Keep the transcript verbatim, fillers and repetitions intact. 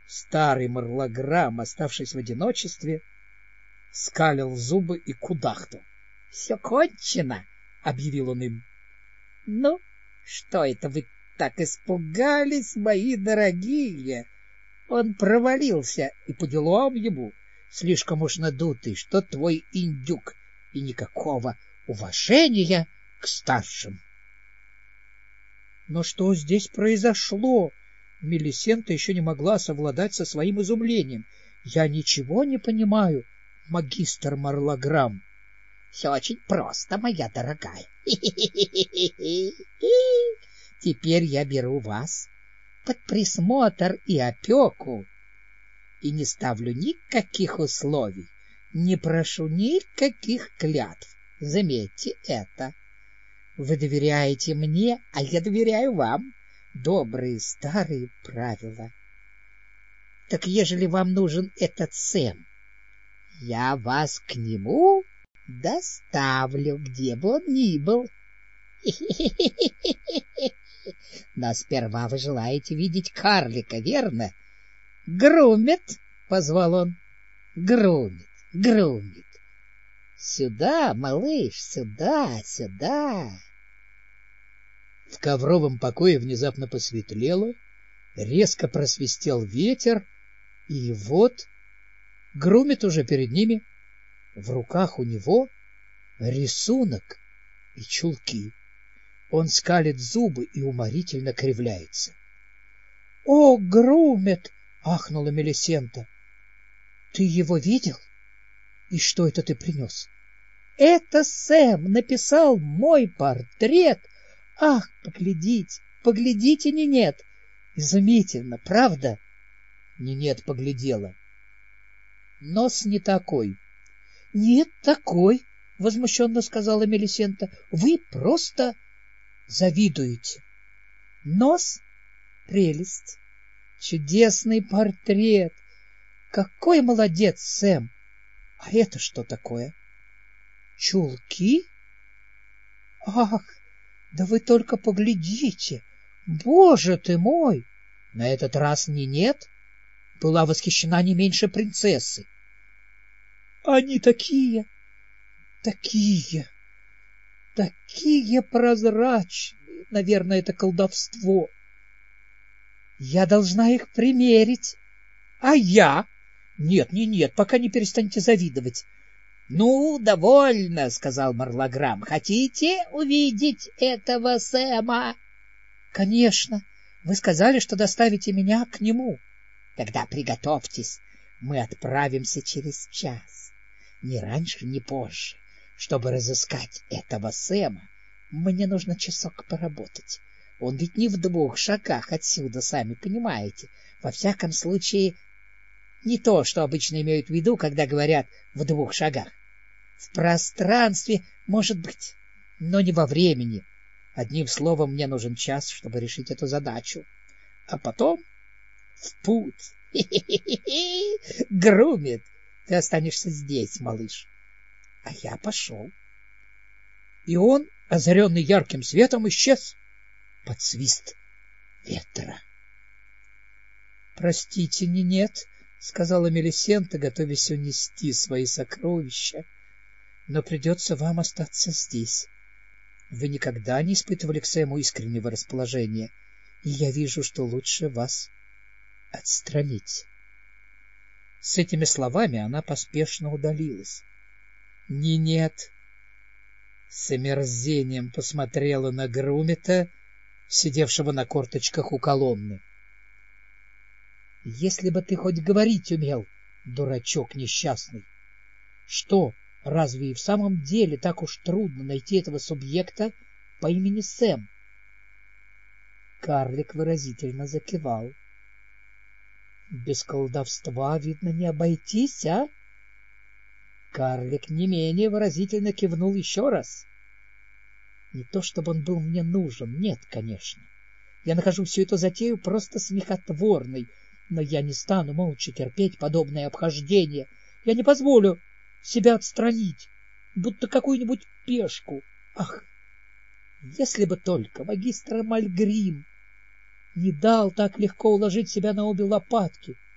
Старый Марлограмм, оставшись в одиночестве, скалил зубы и кудахтал. — Все кончено, — объявил он им. — Ну, что это вы так испугались, мои дорогие? Он провалился, и по делам ему, слишком уж надутый, что твой индюк, и никакого уважения к старшим. Но что здесь произошло? Мелисента еще не могла совладать со своим изумлением. — Я ничего не понимаю, магистр Марлограмм. — Все очень просто, моя дорогая. Теперь я беру вас под присмотр и опеку, и не ставлю никаких условий, не прошу никаких клятв. Заметьте это. Вы доверяете мне, а я доверяю вам. Добрые старые правила. Так ежели вам нужен этот Сэм, я вас к нему доставлю, где бы он ни был. Но сперва вы желаете видеть карлика, верно? Грумит, — позвал он. Грумит, грумит. Сюда, малыш, сюда, сюда. В ковровом покое внезапно посветлело, резко просвистел ветер, и вот грумит уже перед ними. В руках у него рисунок и чулки. Он скалит зубы и уморительно кривляется. — О, грумит! — ахнула Мелисента. — Ты его видел? И что это ты принес? — Это Сэм написал мой портрет. Ах, поглядите, поглядите, Нинет! Изумительно, правда? Нинет поглядела. Нос не такой. — Нет, такой, — возмущенно сказала Мелисента. — Вы просто завидуете. Нос — прелесть. Чудесный портрет. Какой молодец, Сэм. А это что такое? Чулки? Ах, да вы только поглядите. Боже ты мой! На этот раз Нинет была восхищена не меньше принцессы. Они такие, такие, такие прозрачные. Наверное, это колдовство. Я должна их примерить. А я? Нет, не нет, пока не перестаньте завидовать. Ну, довольно, — сказал Марлограмм. Хотите увидеть этого Сэма? Конечно. Вы сказали, что доставите меня к нему. Тогда приготовьтесь. Мы отправимся через час. Ни раньше, ни позже. Чтобы разыскать этого Сэма, мне нужно часок поработать. Он ведь не в двух шагах отсюда, сами понимаете. Во всяком случае, не то, что обычно имеют в виду, когда говорят «в двух шагах». В пространстве, может быть, но не во времени. Одним словом, мне нужен час, чтобы решить эту задачу. А потом в путь. Грумит, ты останешься здесь, малыш. А я пошел. И он, озаренный ярким светом, исчез под свист ветра. — Простите, Нинет, — сказала Мелисента, готовясь унести свои сокровища, — но придется вам остаться здесь. Вы никогда не испытывали к Сэму искреннего расположения, и я вижу, что лучше вас отстранить. С этими словами она поспешно удалилась. Нинет с омерзением посмотрела на Грумита, сидевшего на корточках у колонны. — Если бы ты хоть говорить умел, дурачок несчастный! Что, разве и в самом деле так уж трудно найти этого субъекта по имени Сэм? Карлик выразительно закивал. — Без колдовства, видно, не обойтись, а? Карлик не менее выразительно кивнул еще раз. Не то чтобы он был мне нужен, нет, конечно. Я нахожу всю эту затею просто смехотворной, но я не стану молча терпеть подобное обхождение. Я не позволю себя отстранить, будто какую-нибудь пешку. Ах, если бы только магистр Мальгрим не дал так легко уложить себя на обе лопатки!